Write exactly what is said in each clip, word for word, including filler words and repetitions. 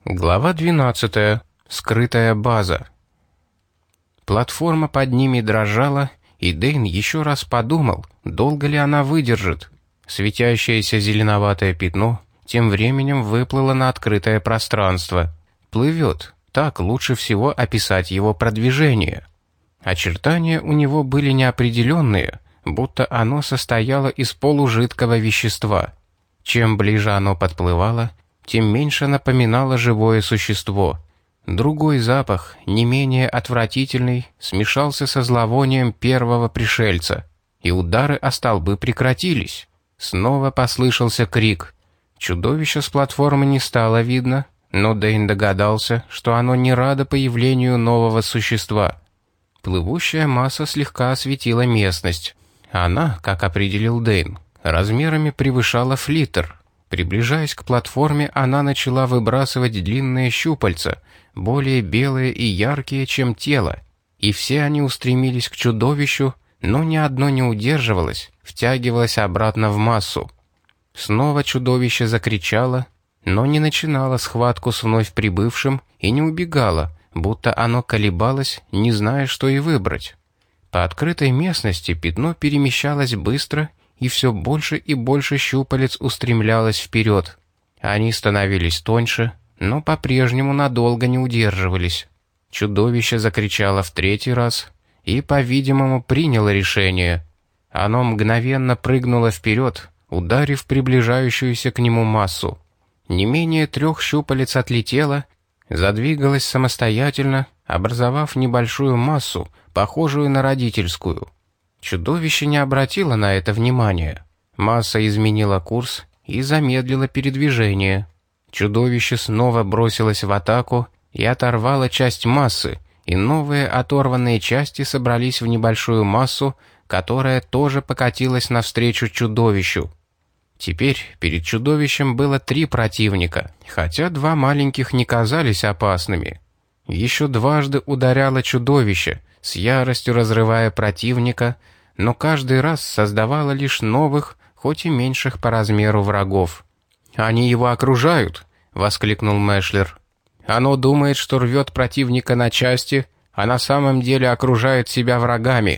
Глава двенадцатая. Скрытая база. Платформа под ними дрожала, и Дэйн еще раз подумал, долго ли она выдержит. Светящееся зеленоватое пятно тем временем выплыло на открытое пространство. Плывет. Так лучше всего описать его продвижение. Очертания у него были неопределенные, будто оно состояло из полужидкого вещества. Чем ближе оно подплывало, тем меньше напоминало живое существо. Другой запах, не менее отвратительный, смешался со зловонием первого пришельца, и удары о столбы прекратились. Снова послышался крик. Чудовище с платформы не стало видно, но Дэйн догадался, что оно не радо появлению нового существа. Плывущая масса слегка осветила местность. Она, как определил Дэйн, размерами превышала флиттер. Приближаясь к платформе, она начала выбрасывать длинные щупальца, более белые и яркие, чем тело, и все они устремились к чудовищу, но ни одно не удерживалось, втягивалось обратно в массу. Снова чудовище закричало, но не начинало схватку с вновь прибывшим и не убегало, будто оно колебалось, не зная, что и выбрать. По открытой местности пятно перемещалось быстро, и все больше и больше щупалец устремлялось вперед. Они становились тоньше, но по-прежнему надолго не удерживались. Чудовище закричало в третий раз и, по-видимому, приняло решение. Оно мгновенно прыгнуло вперед, ударив приближающуюся к нему массу. Не менее трех щупалец отлетело, задвигалось самостоятельно, образовав небольшую массу, похожую на родительскую. Чудовище не обратило на это внимания. Масса изменила курс и замедлила передвижение. Чудовище снова бросилось в атаку и оторвало часть массы, и новые оторванные части собрались в небольшую массу, которая тоже покатилась навстречу чудовищу. Теперь перед чудовищем было три противника, хотя два маленьких не казались опасными. Еще дважды ударяло чудовище, с яростью разрывая противника, но каждый раз создавало лишь новых, хоть и меньших по размеру врагов. «Они его окружают!» — воскликнул Мэшлер. «Оно думает, что рвет противника на части, а на самом деле окружает себя врагами».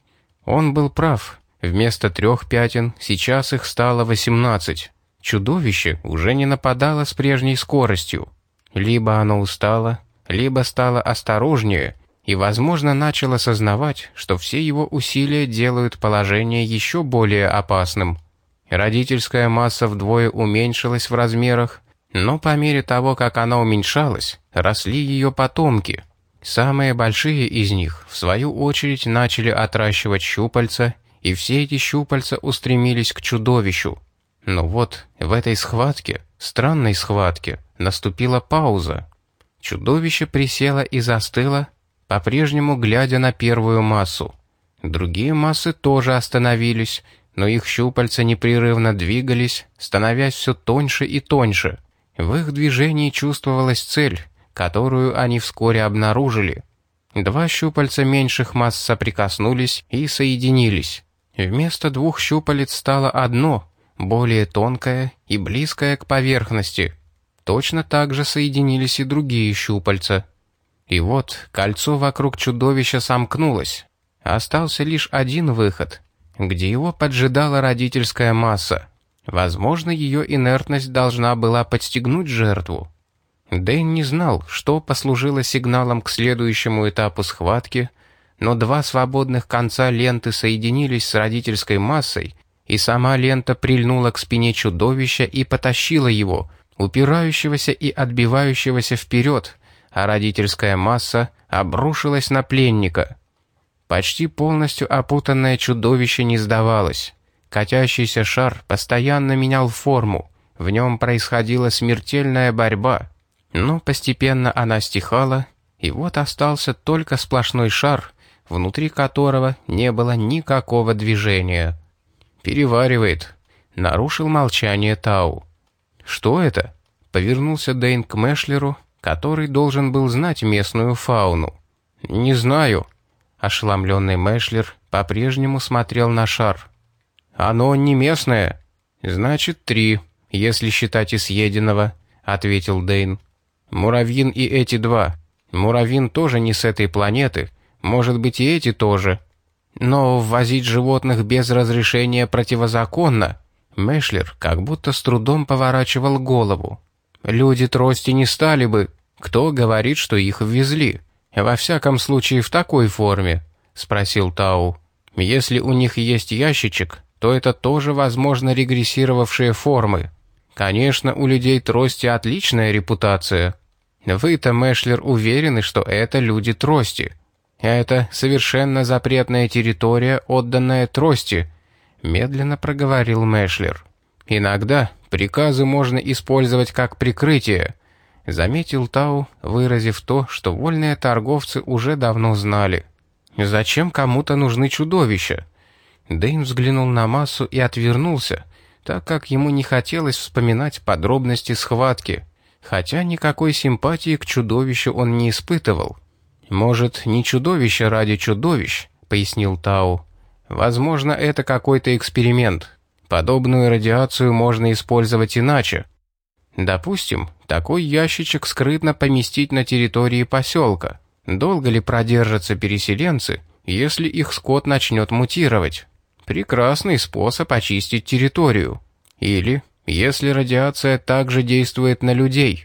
Он был прав. Вместо трех пятен сейчас их стало восемнадцать. Чудовище уже не нападало с прежней скоростью. Либо оно устало, либо стало осторожнее и, возможно, начал осознавать, что все его усилия делают положение еще более опасным. Родительская масса вдвое уменьшилась в размерах, но по мере того, как она уменьшалась, росли ее потомки. Самые большие из них, в свою очередь, начали отращивать щупальца, и все эти щупальца устремились к чудовищу. Но вот в этой схватке, странной схватке, наступила пауза. Чудовище присело и застыло, по-прежнему глядя на первую массу. Другие массы тоже остановились, но их щупальца непрерывно двигались, становясь все тоньше и тоньше. В их движении чувствовалась цель, которую они вскоре обнаружили. Два щупальца меньших масс соприкоснулись и соединились. Вместо двух щупалец стало одно, более тонкое и близкое к поверхности. Точно так же соединились и другие щупальца. И вот кольцо вокруг чудовища сомкнулось. Остался лишь один выход, где его поджидала родительская масса. Возможно, ее инертность должна была подстегнуть жертву. Дэйн не знал, что послужило сигналом к следующему этапу схватки, но два свободных конца ленты соединились с родительской массой, и сама лента прильнула к спине чудовища и потащила его, упирающегося и отбивающегося вперед, а родительская масса обрушилась на пленника. Почти полностью опутанное чудовище не сдавалось. Катящийся шар постоянно менял форму, в нем происходила смертельная борьба, но постепенно она стихала, и вот остался только сплошной шар, внутри которого не было никакого движения. «Переваривает», — нарушил молчание Тау. «Что это?» — повернулся Дэйн к Мэшлеру, который должен был знать местную фауну. «Не знаю». Ошеломленный Мэшлер по-прежнему смотрел на шар. «Оно не местное». «Значит, три, если считать и съеденного», — ответил Дэйн. Муравьин и эти два. Муравьин тоже не с этой планеты. Может быть, и эти тоже. Но ввозить животных без разрешения противозаконно. Мэшлер как будто с трудом поворачивал голову. Люди трости не стали бы. Кто говорит, что их ввезли? Во всяком случае, в такой форме, спросил Тау. Если у них есть ящичек, то это тоже, возможно, регрессировавшие формы. Конечно, у людей трости отличная репутация. Вы-то, Мэшлер, уверены, что это люди трости. Это совершенно запретная территория, отданная трости, медленно проговорил Мэшлер. Иногда приказы можно использовать как прикрытие, заметил Тау, выразив то, что вольные торговцы уже давно знали. Зачем кому-то нужны чудовища? Дэйн взглянул на массу и отвернулся, так как ему не хотелось вспоминать подробности схватки, хотя никакой симпатии к чудовищу он не испытывал. «Может, не чудовище ради чудовищ», — пояснил Тау. «Возможно, это какой-то эксперимент. Подобную радиацию можно использовать иначе. Допустим, такой ящичек скрытно поместить на территории поселка. Долго ли продержатся переселенцы, если их скот начнет мутировать? Прекрасный способ очистить территорию. Или, если радиация также действует на людей».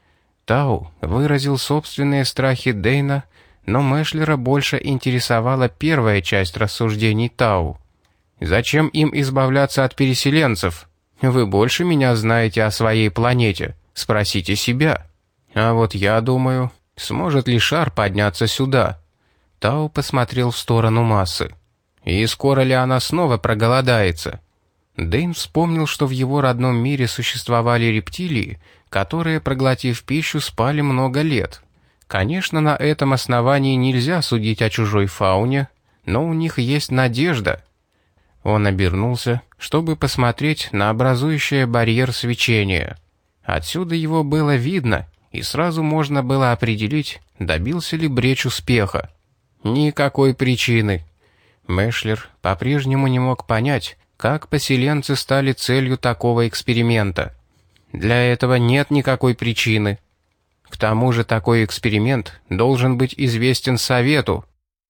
Тау выразил собственные страхи Дэйна, но Мэшлера больше интересовала первая часть рассуждений Тау. «Зачем им избавляться от переселенцев? Вы больше меня знаете о своей планете. Спросите себя. А вот я думаю, сможет ли шар подняться сюда?» Тау посмотрел в сторону массы. «И скоро ли она снова проголодается?» Дэйн вспомнил, что в его родном мире существовали рептилии, которые, проглотив пищу, спали много лет. Конечно, на этом основании нельзя судить о чужой фауне, но у них есть надежда. Он обернулся, чтобы посмотреть на образующее барьер свечение. Отсюда его было видно, и сразу можно было определить, добился ли Бречь успеха. Никакой причины. Мэшлер по-прежнему не мог понять, как поселенцы стали целью такого эксперимента. Для этого нет никакой причины. К тому же такой эксперимент должен быть известен Совету.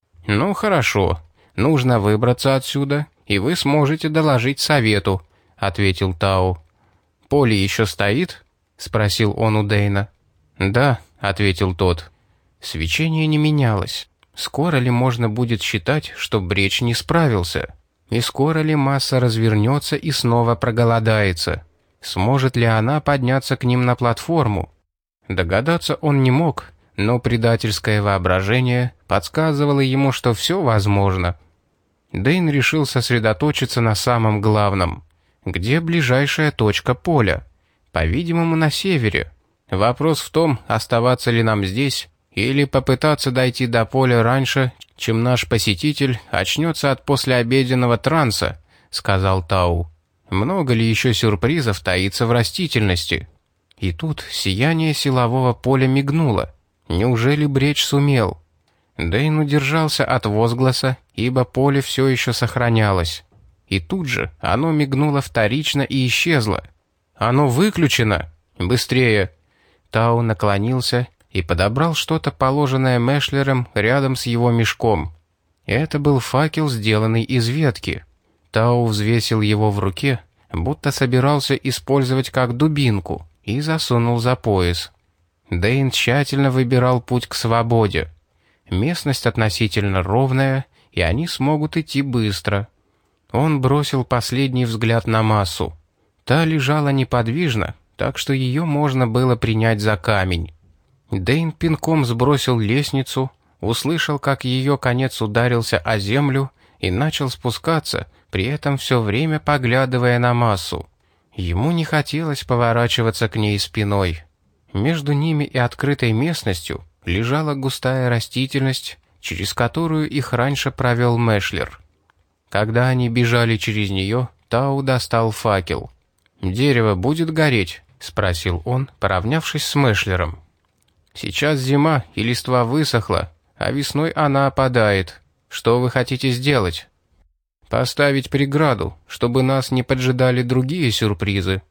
Ну хорошо, нужно выбраться отсюда, и вы сможете доложить Совету, ответил Тау. «Поле еще стоит?» — спросил он у Дэйна. «Да», — ответил тот. Свечение не менялось. Скоро ли можно будет считать, что Бречь не справился? И скоро ли масса развернется и снова проголодается? Сможет ли она подняться к ним на платформу? Догадаться он не мог, но предательское воображение подсказывало ему, что все возможно. Дэйн решил сосредоточиться на самом главном. Где ближайшая точка поля? По-видимому, на севере. Вопрос в том, оставаться ли нам здесь, или попытаться дойти до поля раньше, чем наш посетитель очнется от послеобеденного транса, сказал Тау. Много ли еще сюрпризов таится в растительности? И тут сияние силового поля мигнуло. Неужели Бречь сумел? Дэйн удержался от возгласа, ибо поле все еще сохранялось. И тут же оно мигнуло вторично и исчезло. «Оно выключено! Быстрее!» Тау наклонился и подобрал что-то, положенное Мэшлером рядом с его мешком. Это был факел, сделанный из ветки. Тау взвесил его в руке, будто собирался использовать как дубинку, и засунул за пояс. Дэйн тщательно выбирал путь к свободе. Местность относительно ровная, и они смогут идти быстро. Он бросил последний взгляд на массу. Та лежала неподвижно, так что ее можно было принять за камень. Дэйн пинком сбросил лестницу, услышал, как ее конец ударился о землю и начал спускаться, при этом все время поглядывая на массу. Ему не хотелось поворачиваться к ней спиной. Между ними и открытой местностью лежала густая растительность, через которую их раньше провел Мэшлер. Когда они бежали через нее, Тау достал факел. «Дерево будет гореть?» — спросил он, поравнявшись с Мэшлером. «Сейчас зима, и листва высохла, а весной она опадает. Что вы хотите сделать?» «Поставить преграду, чтобы нас не поджидали другие сюрпризы».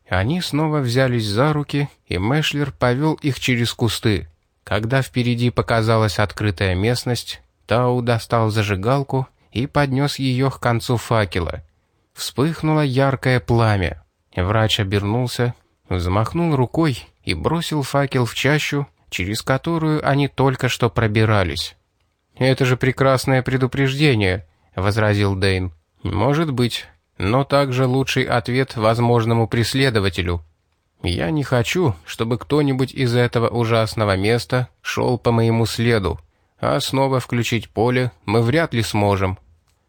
Они снова взялись за руки, и Мэшлер повел их через кусты. Когда впереди показалась открытая местность, Тау достал зажигалку и поднес ее к концу факела. Вспыхнуло яркое пламя. Врач обернулся, взмахнул рукой и бросил факел в чащу, через которую они только что пробирались. «Это же прекрасное предупреждение», — возразил Дэйн. «Может быть, но также лучший ответ возможному преследователю. Я не хочу, чтобы кто-нибудь из этого ужасного места шел по моему следу, а снова включить поле мы вряд ли сможем».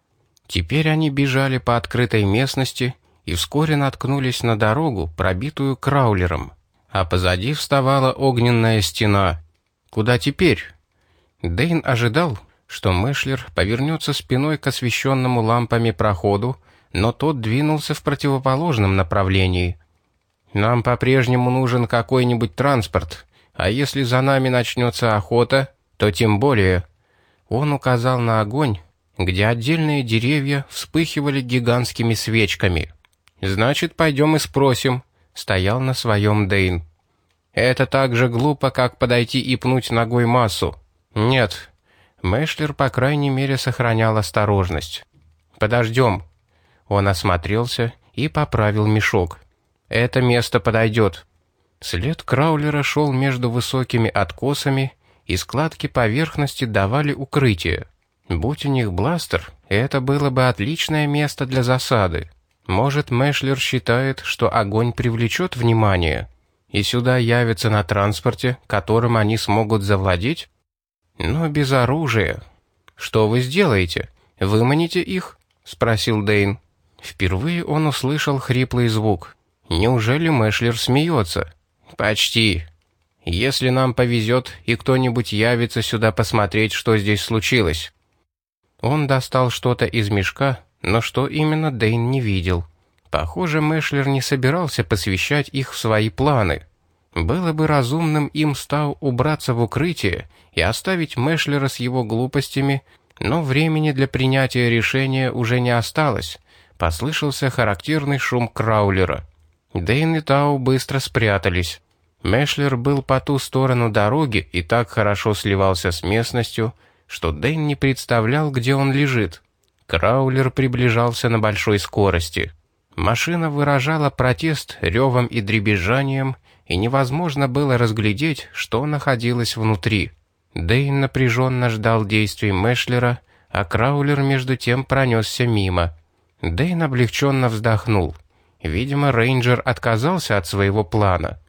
Теперь они бежали по открытой местности и вскоре наткнулись на дорогу, пробитую краулером, а позади вставала огненная стена. Куда теперь? Дэйн ожидал, что Мэшлер повернется спиной к освещенному лампами проходу, но тот двинулся в противоположном направлении. «Нам по-прежнему нужен какой-нибудь транспорт, а если за нами начнется охота, то тем более». Он указал на огонь, где отдельные деревья вспыхивали гигантскими свечками. «Значит, пойдем и спросим», — стоял на своем Дэйн. «Это так же глупо, как подойти и пнуть ногой массу». «Нет». Мэшлер, по крайней мере, сохранял осторожность. «Подождем». Он осмотрелся и поправил мешок. «Это место подойдет». След краулера шел между высокими откосами, и складки поверхности давали укрытие. Будь у них бластер, это было бы отличное место для засады. Может, Мэшлер считает, что огонь привлечет внимание, и сюда явятся на транспорте, которым они смогут завладеть? Но без оружия. «Что вы сделаете? Выманите их?» — спросил Дэйн. Впервые он услышал хриплый звук. Неужели Мэшлер смеется? «Почти. Если нам повезет, и кто-нибудь явится сюда посмотреть, что здесь случилось». Он достал что-то из мешка, но что именно Дэйн не видел. Похоже, Мэшлер не собирался посвящать их в свои планы. Было бы разумным им стал убраться в укрытие и оставить Мэшлера с его глупостями, но времени для принятия решения уже не осталось. Послышался характерный шум краулера. Дэйн и Тау быстро спрятались. Мэшлер был по ту сторону дороги и так хорошо сливался с местностью, что Дэйн не представлял, где он лежит. Краулер приближался на большой скорости. Машина выражала протест ревом и дребезжанием, и невозможно было разглядеть, что находилось внутри. Дэйн напряженно ждал действий Мэшлера, а краулер между тем пронесся мимо. Дэйн облегченно вздохнул. Видимо, рейнджер отказался от своего плана.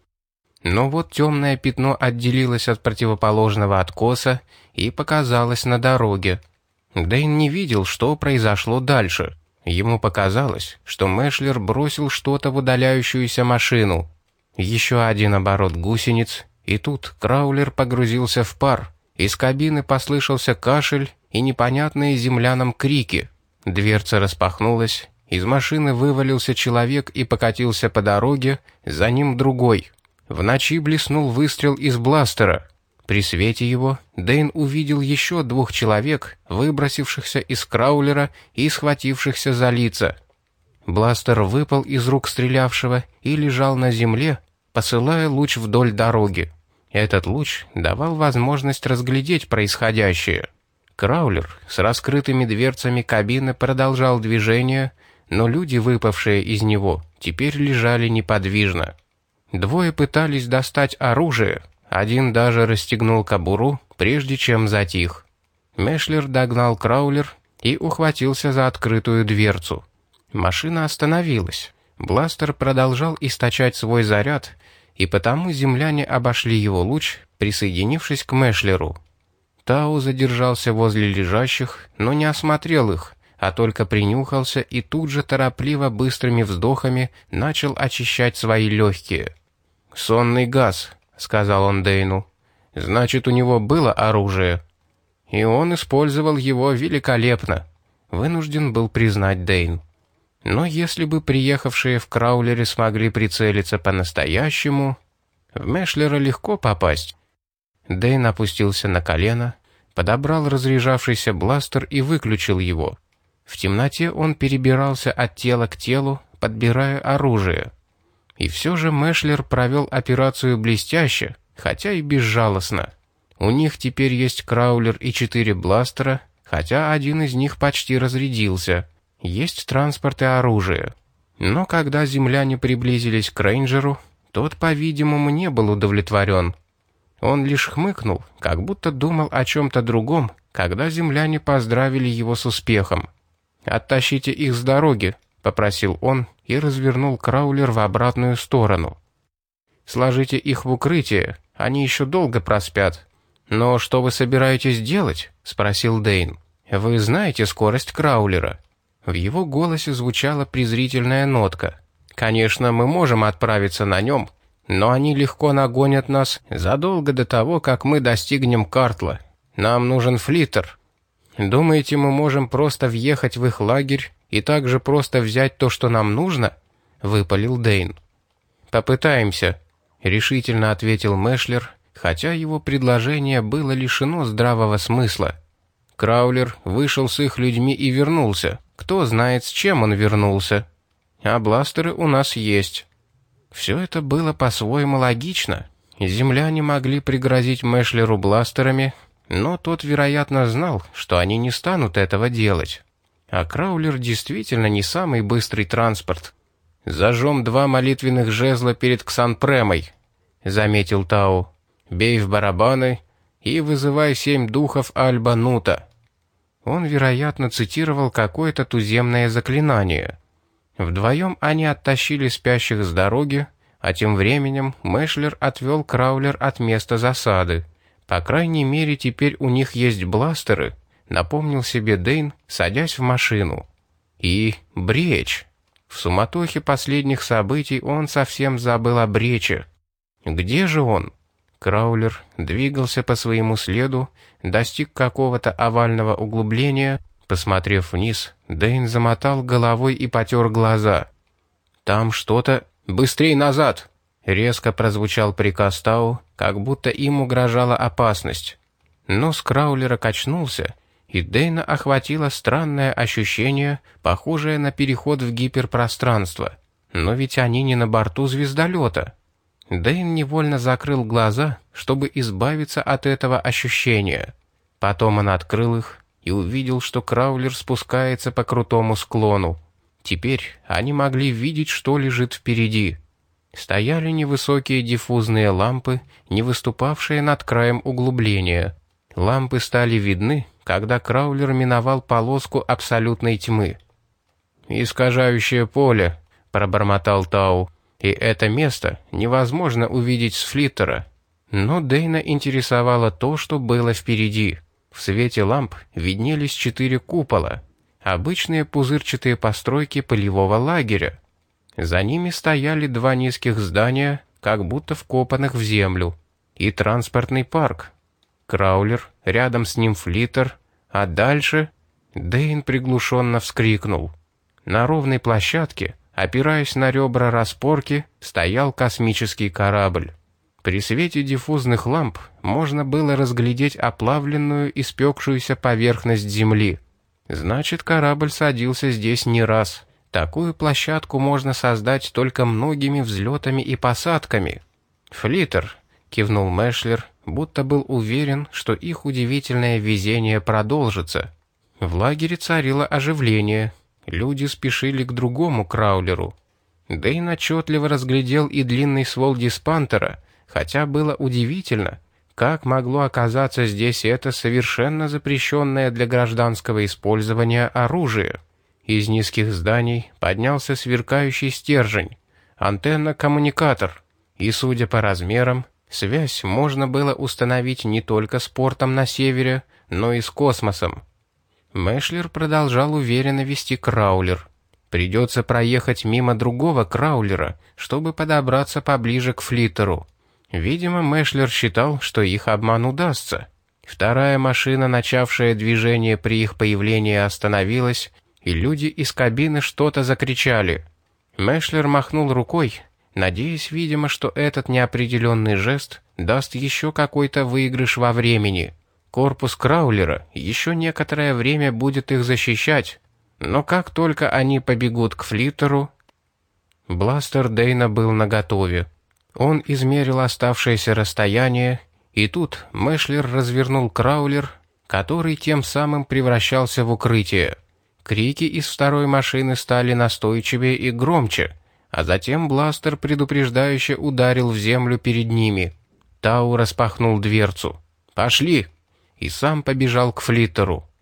Но вот темное пятно отделилось от противоположного откоса и показалось на дороге. Дэйн не видел, что произошло дальше. Ему показалось, что Мэшлер бросил что-то в удаляющуюся машину. Еще один оборот гусениц, и тут краулер погрузился в пар. Из кабины послышался кашель и непонятные землянам крики. Дверца распахнулась, из машины вывалился человек и покатился по дороге, за ним другой. В ночи блеснул выстрел из бластера. При свете его Дэйн увидел еще двух человек, выбросившихся из краулера и схватившихся за лица. Бластер выпал из рук стрелявшего и лежал на земле, посылая луч вдоль дороги. Этот луч давал возможность разглядеть происходящее. Краулер с раскрытыми дверцами кабины продолжал движение, но люди, выпавшие из него, теперь лежали неподвижно. Двое пытались достать оружие, один даже расстегнул кобуру, прежде чем затих. Мэшлер догнал краулер и ухватился за открытую дверцу. Машина остановилась. Бластер продолжал источать свой заряд, и потому земляне обошли его луч, присоединившись к Мэшлеру. Тау задержался возле лежащих, но не осмотрел их, а только принюхался и тут же торопливо быстрыми вздохами начал очищать свои легкие. «Сонный газ», — сказал он Дэйну. «Значит, у него было оружие». И он использовал его великолепно, вынужден был признать Дэйн. Но если бы приехавшие в краулере смогли прицелиться по-настоящему, в Мэшлера легко попасть. Дэйн опустился на колено, подобрал разряжавшийся бластер и выключил его. В темноте он перебирался от тела к телу, подбирая оружие. И все же Мэшлер провел операцию блестяще, хотя и безжалостно. У них теперь есть краулер и четыре бластера, хотя один из них почти разрядился. Есть транспорт и оружие. Но когда земляне приблизились к рейнджеру, тот, по-видимому, не был удовлетворен. Он лишь хмыкнул, как будто думал о чем-то другом, когда земляне поздравили его с успехом. «Оттащите их с дороги», — попросил он и развернул краулер в обратную сторону. «Сложите их в укрытие, они еще долго проспят». «Но что вы собираетесь делать?» — спросил Дэйн. «Вы знаете скорость краулера?» В его голосе звучала презрительная нотка. «Конечно, мы можем отправиться на нем, но они легко нагонят нас задолго до того, как мы достигнем Картла. Нам нужен флиттер. Думаете, мы можем просто въехать в их лагерь и также просто взять то, что нам нужно?» — выпалил Дэйн. «Попытаемся», — решительно ответил Мэшлер, хотя его предложение было лишено здравого смысла. Краулер вышел с их людьми и вернулся. Кто знает, с чем он вернулся. А бластеры у нас есть. Все это было по-своему логично. Земляне могли пригрозить Мэшлеру бластерами, но тот, вероятно, знал, что они не станут этого делать. А краулер действительно не самый быстрый транспорт. «Зажжем два молитвенных жезла перед Ксанпремой», — заметил Тау. «Бей в барабаны и вызывай семь духов Альба-Нута». Он, вероятно, цитировал какое-то туземное заклинание. Вдвоем они оттащили спящих с дороги, а тем временем Мэшлер отвел краулер от места засады. По крайней мере, теперь у них есть бластеры, напомнил себе Дэйн, садясь в машину. И бречь. В суматохе последних событий он совсем забыл о брече. Где же он? Краулер двигался по своему следу, достиг какого-то овального углубления. Посмотрев вниз, Дэйн замотал головой и потер глаза. «Там что-то... Быстрей назад!» Резко прозвучал приказ Тау, как будто им угрожала опасность. Нос краулера качнулся, и Дэйна охватило странное ощущение, похожее на переход в гиперпространство. Но ведь они не на борту звездолета. Дэйн невольно закрыл глаза, чтобы избавиться от этого ощущения. Потом он открыл их и увидел, что краулер спускается по крутому склону. Теперь они могли видеть, что лежит впереди. Стояли невысокие диффузные лампы, не выступавшие над краем углубления. Лампы стали видны, когда краулер миновал полоску абсолютной тьмы. «Искажающее поле», — пробормотал Тау. «И это место невозможно увидеть с флиттера». Но Дэйна интересовало то, что было впереди. В свете ламп виднелись четыре купола, обычные пузырчатые постройки полевого лагеря. За ними стояли два низких здания, как будто вкопанных в землю, и транспортный парк. Краулер, рядом с ним флиттер, а дальше... Дэйн приглушенно вскрикнул. На ровной площадке, опираясь на ребра распорки, стоял космический корабль. При свете диффузных ламп можно было разглядеть оплавленную, испекшуюся поверхность Земли. Значит, корабль садился здесь не раз. Такую площадку можно создать только многими взлетами и посадками. «Флиттер», — кивнул Мэшлер, будто был уверен, что их удивительное везение продолжится. В лагере царило оживление. Люди спешили к другому краулеру. Дэйн отчетливо разглядел и длинный ствол диспантера, хотя было удивительно, как могло оказаться здесь это совершенно запрещенное для гражданского использования оружие. Из низких зданий поднялся сверкающий стержень, антенна-коммуникатор, и, судя по размерам, связь можно было установить не только с портом на севере, но и с космосом. Мэшлер продолжал уверенно вести краулер. Придется проехать мимо другого краулера, чтобы подобраться поближе к флиттеру. Видимо, Мэшлер считал, что их обман удастся. Вторая машина, начавшая движение при их появлении, остановилась, и люди из кабины что-то закричали. Мэшлер махнул рукой, надеясь, видимо, что этот неопределенный жест даст еще какой-то выигрыш во времени. Корпус краулера еще некоторое время будет их защищать, но как только они побегут к флиттеру... Бластер Дэйна был наготове. Он измерил оставшееся расстояние, и тут Мэшлер развернул краулер, который тем самым превращался в укрытие. Крики из второй машины стали настойчивее и громче, а затем бластер предупреждающе ударил в землю перед ними. Тау распахнул дверцу. «Пошли!» и сам побежал к флиттеру.